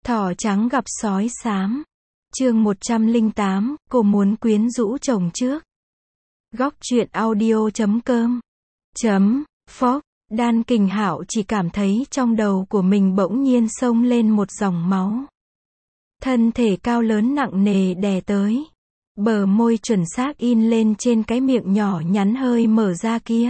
Thỏ trắng gặp sói xám. Chương 108, cô muốn quyến rũ chồng trước. Góc truyện audio.com Phốc, Đan Kình Hạo chỉ cảm thấy trong đầu của mình bỗng nhiên xông lên một dòng máu. Thân thể cao lớn nặng nề đè tới. Bờ môi chuẩn xác in lên trên cái miệng nhỏ nhắn hơi mở ra kia.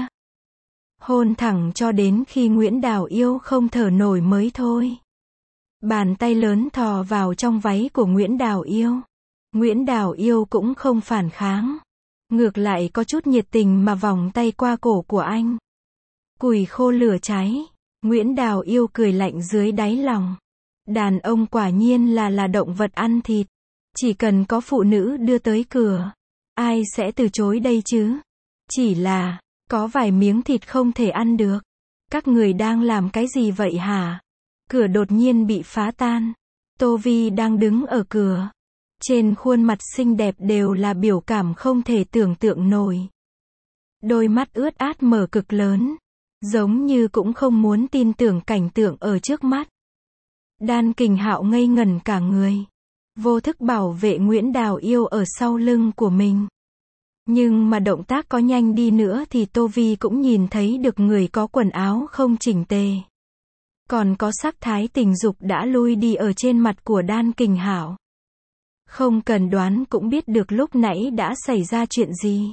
Hôn thẳng cho đến khi Nguyễn Đào Yêu không thở nổi mới thôi. Bàn tay lớn thò vào trong váy của Nguyễn Đào Yêu. Nguyễn Đào Yêu cũng không phản kháng. Ngược lại có chút nhiệt tình mà vòng tay qua cổ của anh. Củi khô lửa cháy. Nguyễn Đào Yêu cười lạnh dưới đáy lòng. Đàn ông quả nhiên là động vật ăn thịt. Chỉ cần có phụ nữ đưa tới cửa, ai sẽ từ chối đây chứ? Chỉ là, có vài miếng thịt không thể ăn được. Các người đang làm cái gì vậy hả? Cửa đột nhiên bị phá tan. Tô Vi đang đứng ở cửa. Trên khuôn mặt xinh đẹp đều là biểu cảm không thể tưởng tượng nổi. Đôi mắt ướt át mở cực lớn. Giống như cũng không muốn tin tưởng cảnh tượng ở trước mắt. Đan Kình Hạo ngây ngẩn cả người. Vô thức bảo vệ Nguyễn Đào Yêu ở sau lưng của mình. Nhưng mà động tác có nhanh đi nữa thì Tô Vi cũng nhìn thấy được người có quần áo không chỉnh tề. Còn có sắc thái tình dục đã lui đi ở trên mặt của Đan Kình Hạo. Không cần đoán cũng biết được lúc nãy đã xảy ra chuyện gì.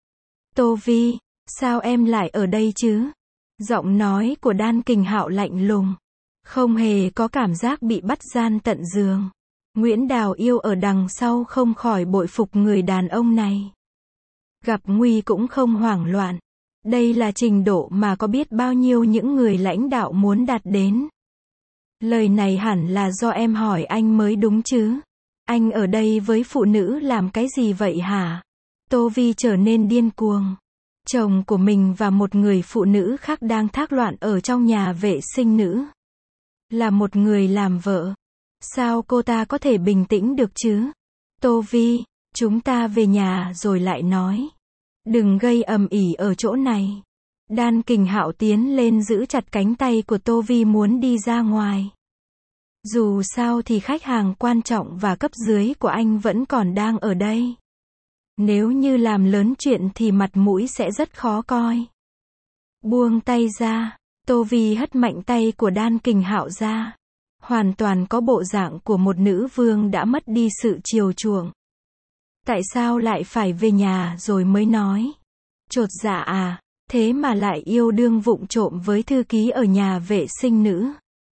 Tô Vi, sao em lại ở đây chứ? Giọng nói của Đan Kình Hạo lạnh lùng. Không hề có cảm giác bị bắt gian tận giường. Nguyễn Đào Yêu ở đằng sau không khỏi bội phục người đàn ông này. Gặp nguy cũng không hoảng loạn. Đây là trình độ mà có biết bao nhiêu những người lãnh đạo muốn đạt đến. Lời này hẳn là do em hỏi anh mới đúng chứ. Anh ở đây với phụ nữ làm cái gì vậy hả? Tô Vi trở nên điên cuồng. Chồng của mình và một người phụ nữ khác đang thác loạn ở trong nhà vệ sinh nữ. Là một người làm vợ. Sao cô ta có thể bình tĩnh được chứ? Tô Vi, chúng ta về nhà rồi lại nói. Đừng gây ầm ĩ ở chỗ này. Đan Kình Hạo tiến lên giữ chặt cánh tay của Tô Vi muốn đi ra ngoài. Dù sao thì khách hàng quan trọng và cấp dưới của anh vẫn còn đang ở đây. Nếu như làm lớn chuyện thì mặt mũi sẽ rất khó coi. Buông tay ra. Tô Vi hất mạnh tay của Đan Kình Hạo ra. Hoàn toàn có bộ dạng của một nữ vương đã mất đi sự chiều chuộng. Tại sao lại phải về nhà rồi mới nói? Chột dạ à, thế mà lại yêu đương vụng trộm với thư ký ở nhà vệ sinh nữ.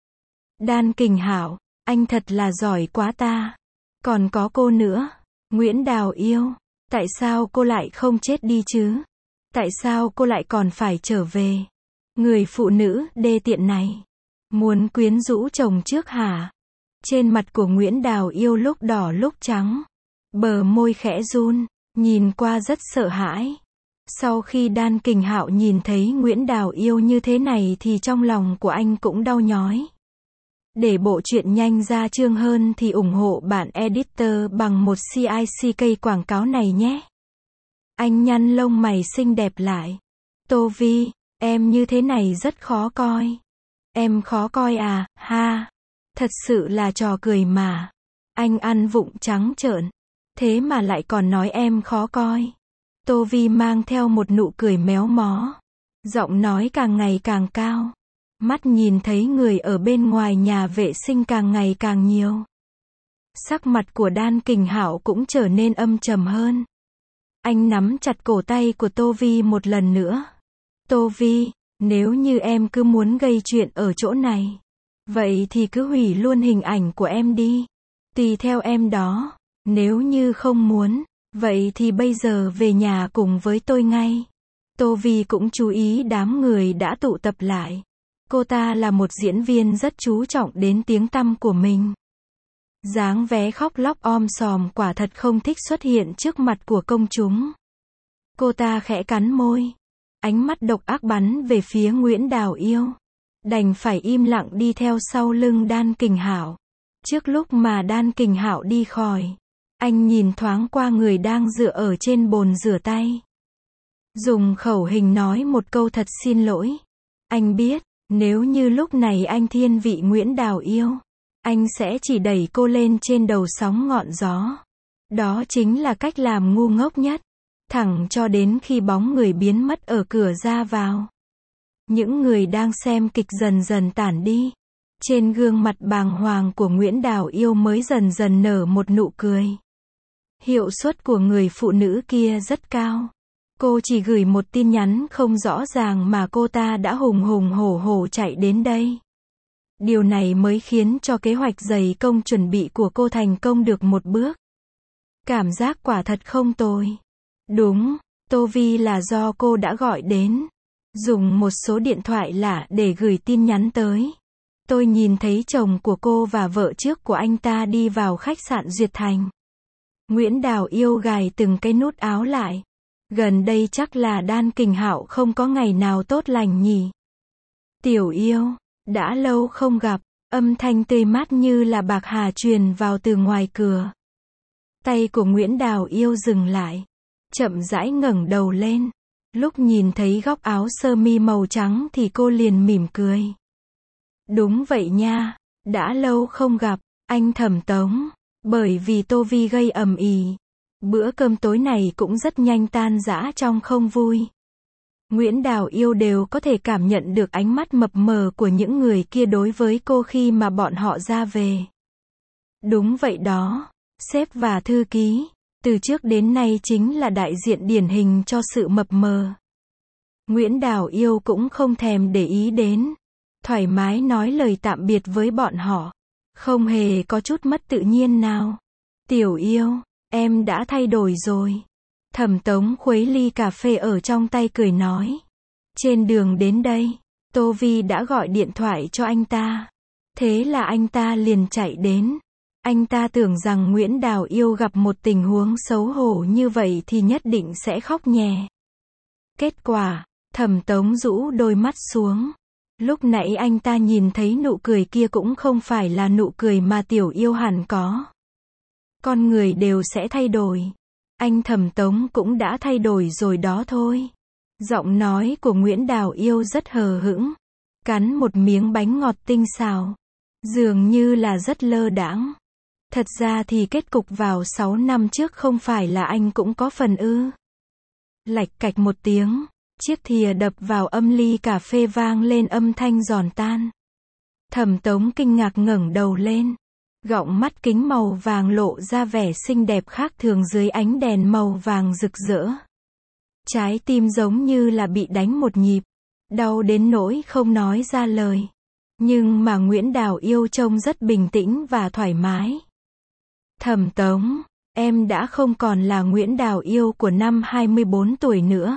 Đan Kình Hạo, anh thật là giỏi quá ta. Còn có cô nữa, Nguyễn Đào Yêu, tại sao cô lại không chết đi chứ? Tại sao cô lại còn phải trở về? Người phụ nữ đê tiện này. Muốn quyến rũ chồng trước hả? Trên mặt của Nguyễn Đào Yêu lúc đỏ lúc trắng. Bờ môi khẽ run, nhìn qua rất sợ hãi. Sau khi Đan Kình Hạo nhìn thấy Nguyễn Đào Yêu như thế này thì trong lòng của anh cũng đau nhói. Để bộ truyện nhanh ra chương hơn thì ủng hộ bạn editor bằng một CICK quảng cáo này nhé. Anh nhăn lông mày xinh đẹp lại. Tô Vi, em như thế này rất khó coi. Em khó coi à, ha. Thật sự là trò cười mà. Anh ăn vụng trắng trợn. Thế mà lại còn nói em khó coi. Tô Vi mang theo một nụ cười méo mó. Giọng nói càng ngày càng cao. Mắt nhìn thấy người ở bên ngoài nhà vệ sinh càng ngày càng nhiều. Sắc mặt của Đan Kình Hạo cũng trở nên âm trầm hơn. Anh nắm chặt cổ tay của Tô Vi một lần nữa. Tô Vi, nếu như em cứ muốn gây chuyện ở chỗ này, vậy thì cứ hủy luôn hình ảnh của em đi. Tùy theo em đó. Nếu như không muốn, vậy thì bây giờ về nhà cùng với tôi ngay. Tô Vi cũng chú ý đám người đã tụ tập lại. Cô ta là một diễn viên rất chú trọng đến tiếng tăm của mình. Dáng vẻ khóc lóc om sòm quả thật không thích xuất hiện trước mặt của công chúng. Cô ta khẽ cắn môi. Ánh mắt độc ác bắn về phía Nguyễn Đào Yêu. Đành phải im lặng đi theo sau lưng Đan Kình Hạo. Trước lúc mà Đan Kình Hạo đi khỏi, anh nhìn thoáng qua người đang dựa ở trên bồn rửa tay. Dùng khẩu hình nói một câu thật xin lỗi. Anh biết, nếu như lúc này anh thiên vị Nguyễn Đào Yêu, anh sẽ chỉ đẩy cô lên trên đầu sóng ngọn gió. Đó chính là cách làm ngu ngốc nhất. Thẳng cho đến khi bóng người biến mất ở cửa ra vào. Những người đang xem kịch dần dần tản đi. Trên gương mặt bàng hoàng của Nguyễn Đào Yêu mới dần dần nở một nụ cười. Hiệu suất của người phụ nữ kia rất cao. Cô chỉ gửi một tin nhắn không rõ ràng mà cô ta đã hùng hùng hổ hổ chạy đến đây. Điều này mới khiến cho kế hoạch dày công chuẩn bị của cô thành công được một bước. Cảm giác quả thật không tồi. Đúng, Tô Vi là do cô đã gọi đến. Dùng một số điện thoại lạ để gửi tin nhắn tới. Tôi nhìn thấy chồng của cô và vợ trước của anh ta đi vào khách sạn Duyệt Thành. Nguyễn Đào Yêu gài từng cái nút áo lại. Gần đây chắc là Đan Kình Hạo không có ngày nào tốt lành nhỉ. Tiểu Yêu, đã lâu không gặp, âm thanh tươi mát như là bạc hà truyền vào từ ngoài cửa. Tay của Nguyễn Đào Yêu dừng lại, chậm rãi ngẩng đầu lên. Lúc nhìn thấy góc áo sơ mi màu trắng thì cô liền mỉm cười. Đúng vậy nha, đã lâu không gặp, anh Thẩm Tống. Bởi vì Tô Vi gây ầm ĩ, bữa cơm tối này cũng rất nhanh tan rã trong không vui. Nguyễn Đào Yêu đều có thể cảm nhận được ánh mắt mập mờ của những người kia đối với cô khi mà bọn họ ra về. Đúng vậy đó, sếp và thư ký, từ trước đến nay chính là đại diện điển hình cho sự mập mờ. Nguyễn Đào Yêu cũng không thèm để ý đến, thoải mái nói lời tạm biệt với bọn họ, không hề có chút mất tự nhiên nào. Tiểu Yêu, em đã thay đổi rồi. Thẩm Tống khuấy ly cà phê ở trong tay cười nói. Trên đường đến đây, Tô Vi đã gọi điện thoại cho anh ta. Thế là anh ta liền chạy đến. Anh ta tưởng rằng Nguyễn Đào Yêu gặp một tình huống xấu hổ như vậy thì nhất định sẽ khóc nhè. Kết quả, Thẩm Tống rũ đôi mắt xuống. Lúc nãy anh ta nhìn thấy nụ cười kia cũng không phải là nụ cười mà Tiểu Yêu hẳn có. Con người đều sẽ thay đổi. Anh Thẩm Tống cũng đã thay đổi rồi đó thôi. Giọng nói của Nguyễn Đào Yêu rất hờ hững. Cắn một miếng bánh ngọt tinh xào. Dường như là rất lơ đãng. Thật ra thì kết cục vào 6 năm trước không phải là anh cũng có phần ư. Lạch cạch một tiếng. Chiếc thìa đập vào âm ly cà phê vang lên âm thanh giòn tan. Thẩm Tống kinh ngạc ngẩng đầu lên. Gọng mắt kính màu vàng lộ ra vẻ xinh đẹp khác thường dưới ánh đèn màu vàng rực rỡ. Trái tim giống như là bị đánh một nhịp. Đau đến nỗi không nói ra lời. Nhưng mà Nguyễn Đào Yêu trông rất bình tĩnh và thoải mái. Thẩm Tống, em đã không còn là Nguyễn Đào Yêu của năm 24 tuổi nữa.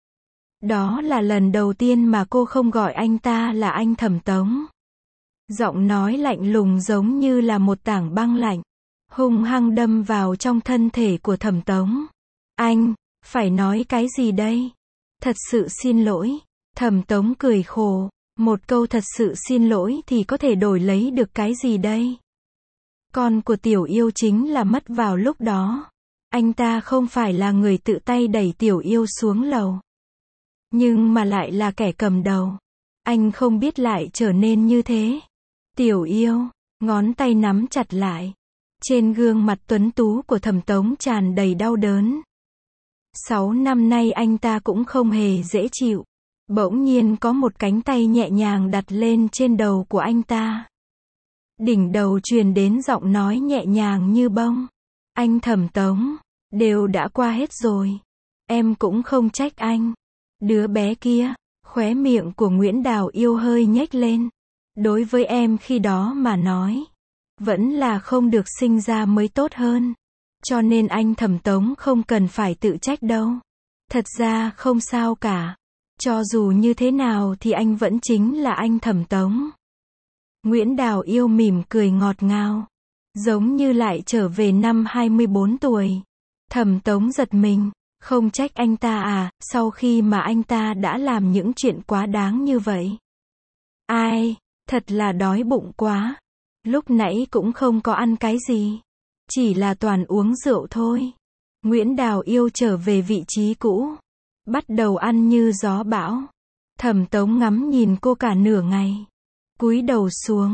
Đó là lần đầu tiên mà cô không gọi anh ta là anh Thẩm Tống. Giọng nói lạnh lùng giống như là một tảng băng lạnh, hung hăng đâm vào trong thân thể của Thẩm Tống. Anh, phải nói cái gì đây? Thật sự xin lỗi. Thẩm Tống cười khổ, một câu thật sự xin lỗi thì có thể đổi lấy được cái gì đây? Con của Tiểu Yêu chính là mất vào lúc đó. Anh ta không phải là người tự tay đẩy Tiểu Yêu xuống lầu. Nhưng mà lại là kẻ cầm đầu. Anh không biết lại trở nên như thế. Tiểu Yêu, ngón tay nắm chặt lại. Trên gương mặt tuấn tú của Thẩm Tống tràn đầy đau đớn. 6 năm nay anh ta cũng không hề dễ chịu. Bỗng nhiên có một cánh tay nhẹ nhàng đặt lên trên đầu của anh ta. Đỉnh đầu truyền đến giọng nói nhẹ nhàng như bông. Anh Thẩm Tống, đều đã qua hết rồi. Em cũng không trách anh. Đứa bé kia, khóe miệng của Nguyễn Đào Yêu hơi nhếch lên. Đối với em khi đó mà nói, vẫn là không được sinh ra mới tốt hơn. Cho nên anh Thẩm Tống không cần phải tự trách đâu. Thật ra không sao cả. Cho dù như thế nào thì anh vẫn chính là anh Thẩm Tống. Nguyễn Đào Yêu mỉm cười ngọt ngào. Giống như lại trở về năm 24 tuổi. Thẩm Tống giật mình. Không trách anh ta à, sau khi mà anh ta đã làm những chuyện quá đáng như vậy. Ai, thật là đói bụng quá. Lúc nãy cũng không có ăn cái gì. Chỉ là toàn uống rượu thôi. Nguyễn Đào Yêu trở về vị trí cũ. Bắt đầu ăn như gió bão. Thẩm Tống ngắm nhìn cô cả nửa ngày. Cúi đầu xuống.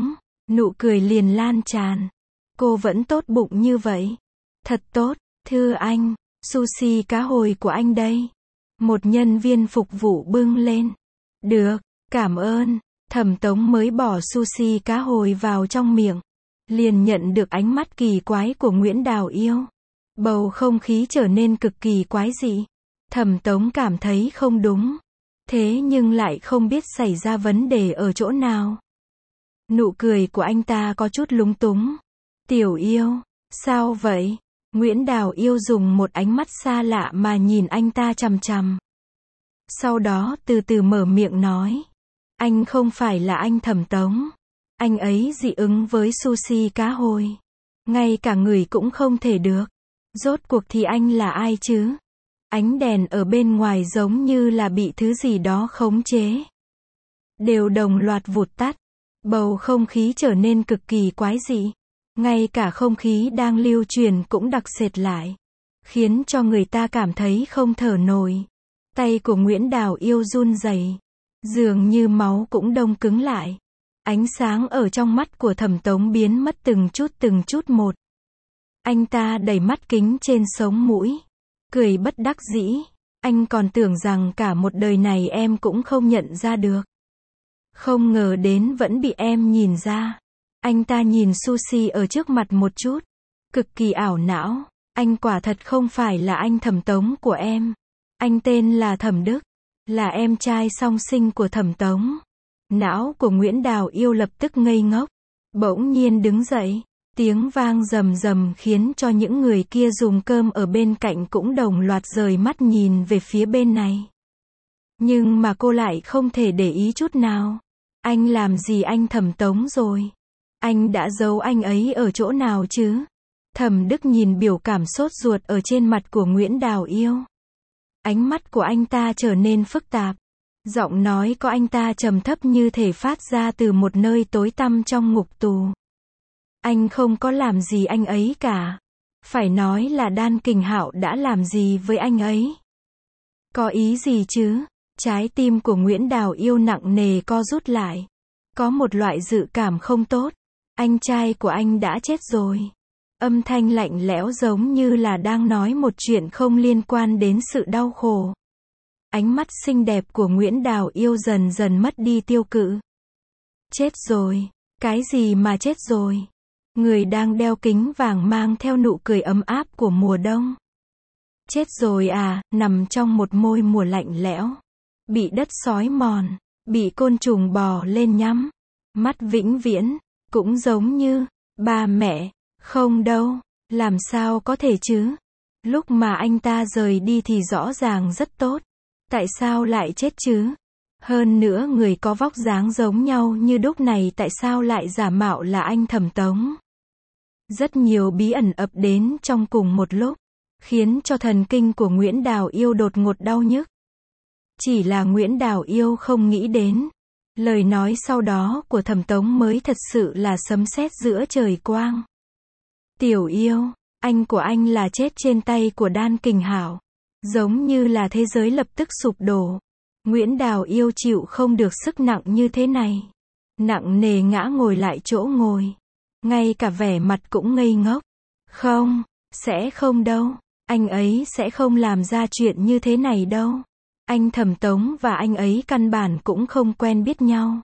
Nụ cười liền lan tràn. Cô vẫn tốt bụng như vậy. Thật tốt, thưa anh, sushi cá hồi của anh đây. Một nhân viên phục vụ bưng lên. Được, cảm ơn. Thẩm Tống mới bỏ sushi cá hồi vào trong miệng. Liền nhận được ánh mắt kỳ quái của Nguyễn Đào Yêu. Bầu không khí trở nên cực kỳ quái dị. Thẩm Tống cảm thấy không đúng. Thế nhưng lại không biết xảy ra vấn đề ở chỗ nào. Nụ cười của anh ta có chút lúng túng. Tiểu Yêu, sao vậy? Nguyễn Đào Yêu dùng một ánh mắt xa lạ mà nhìn anh ta chằm chằm. Sau đó từ từ mở miệng nói. Anh không phải là anh Thẩm Tống. Anh ấy dị ứng với sushi cá hồi. Ngay cả người cũng không thể được. Rốt cuộc thì anh là ai chứ? Ánh đèn ở bên ngoài giống như là bị thứ gì đó khống chế. Đều đồng loạt vụt tắt. Bầu không khí trở nên cực kỳ quái dị. Ngay cả không khí đang lưu truyền cũng đặc sệt lại. Khiến cho người ta cảm thấy không thở nổi. Tay của Nguyễn Đào Yêu run rẩy. Dường như máu cũng đông cứng lại. Ánh sáng ở trong mắt của Thẩm Tống biến mất từng chút một. Anh ta đẩy mắt kính trên sống mũi. Cười bất đắc dĩ. Anh còn tưởng rằng cả một đời này em cũng không nhận ra được. Không ngờ đến vẫn bị em nhìn ra. Anh ta nhìn sushi ở trước mặt một chút. Cực kỳ ảo não. Anh quả thật không phải là anh Thẩm Tống của em. Anh tên là Thẩm Đức. Là em trai song sinh của Thẩm Tống. Não của Nguyễn Đào Yêu lập tức ngây ngốc. Bỗng nhiên đứng dậy. Tiếng vang rầm rầm khiến cho những người kia dùng cơm ở bên cạnh cũng đồng loạt rời mắt nhìn về phía bên này. Nhưng mà cô lại không thể để ý chút nào. Anh làm gì anh Thẩm Tống rồi? Anh đã giấu anh ấy ở chỗ nào chứ? Thẩm Đức nhìn biểu cảm sốt ruột ở trên mặt của Nguyễn Đào Yêu. Ánh mắt của anh ta trở nên phức tạp. Giọng nói của anh ta trầm thấp như thể phát ra từ một nơi tối tăm trong ngục tù. Anh không có làm gì anh ấy cả. Phải nói là Đan Kình Hạo đã làm gì với anh ấy? Có ý gì chứ? Trái tim của Nguyễn Đào Yêu nặng nề co rút lại. Có một loại dự cảm không tốt. Anh trai của anh đã chết rồi. Âm thanh lạnh lẽo giống như là đang nói một chuyện không liên quan đến sự đau khổ. Ánh mắt xinh đẹp của Nguyễn Đào Yêu dần dần mất đi tiêu cự. Chết rồi. Cái gì mà chết rồi? Người đang đeo kính vàng mang theo nụ cười ấm áp của mùa đông. Chết rồi à, nằm trong một môi mùa lạnh lẽo. Bị đất xói mòn. Bị côn trùng bò lên nhắm. Mắt vĩnh viễn. Cũng giống như, ba mẹ. Không đâu. Làm sao có thể chứ? Lúc mà anh ta rời đi thì rõ ràng rất tốt. Tại sao lại chết chứ? Hơn nữa người có vóc dáng giống nhau như đúc này tại sao lại giả mạo là anh Thẩm Tống? Rất nhiều bí ẩn ập đến trong cùng một lúc, khiến cho thần kinh của Nguyễn Đào Yêu đột ngột đau nhức. Chỉ là Nguyễn Đào Yêu không nghĩ đến. Lời nói sau đó của Thẩm Tống mới thật sự là sấm sét giữa trời quang. Tiểu Yêu, anh của anh là chết trên tay của Đan Kình Hạo. Giống như là thế giới lập tức sụp đổ. Nguyễn Đào Yêu chịu không được sức nặng như thế này. Nặng nề ngã ngồi lại chỗ ngồi. Ngay cả vẻ mặt cũng ngây ngốc. Không, sẽ không đâu. Anh ấy sẽ không làm ra chuyện như thế này đâu. Anh Thẩm Tống và anh ấy căn bản cũng không quen biết nhau.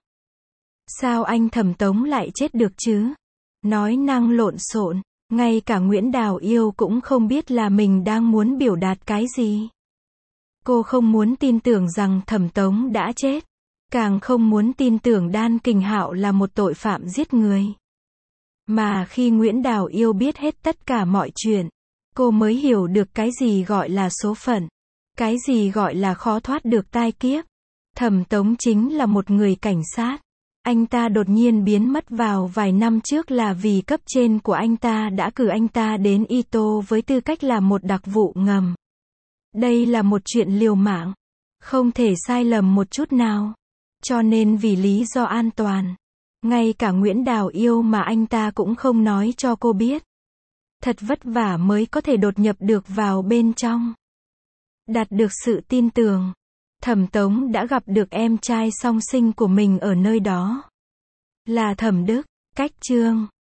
Sao anh Thẩm Tống lại chết được chứ? Nói năng lộn xộn. Ngay cả Nguyễn Đào Yêu cũng không biết là mình đang muốn biểu đạt cái gì. Cô không muốn tin tưởng rằng Thẩm Tống đã chết. Càng không muốn tin tưởng Đan Kình Hạo là một tội phạm giết người. Mà khi Nguyễn Đào Yêu biết hết tất cả mọi chuyện, cô mới hiểu được cái gì gọi là số phận. Cái gì gọi là khó thoát được tai kiếp. Thẩm Tống chính là một người cảnh sát. Anh ta đột nhiên biến mất vào vài năm trước là vì cấp trên của anh ta đã cử anh ta đến Ito với tư cách là một đặc vụ ngầm. Đây là một chuyện liều mạng. Không thể sai lầm một chút nào. Cho nên vì lý do an toàn, ngay cả Nguyễn Đào Yêu mà anh ta cũng không nói cho cô biết. Thật vất vả mới có thể đột nhập được vào bên trong. Đạt được sự tin tưởng. Thẩm Tống đã gặp được em trai song sinh của mình ở nơi đó. Là Thẩm Đức. Cách chương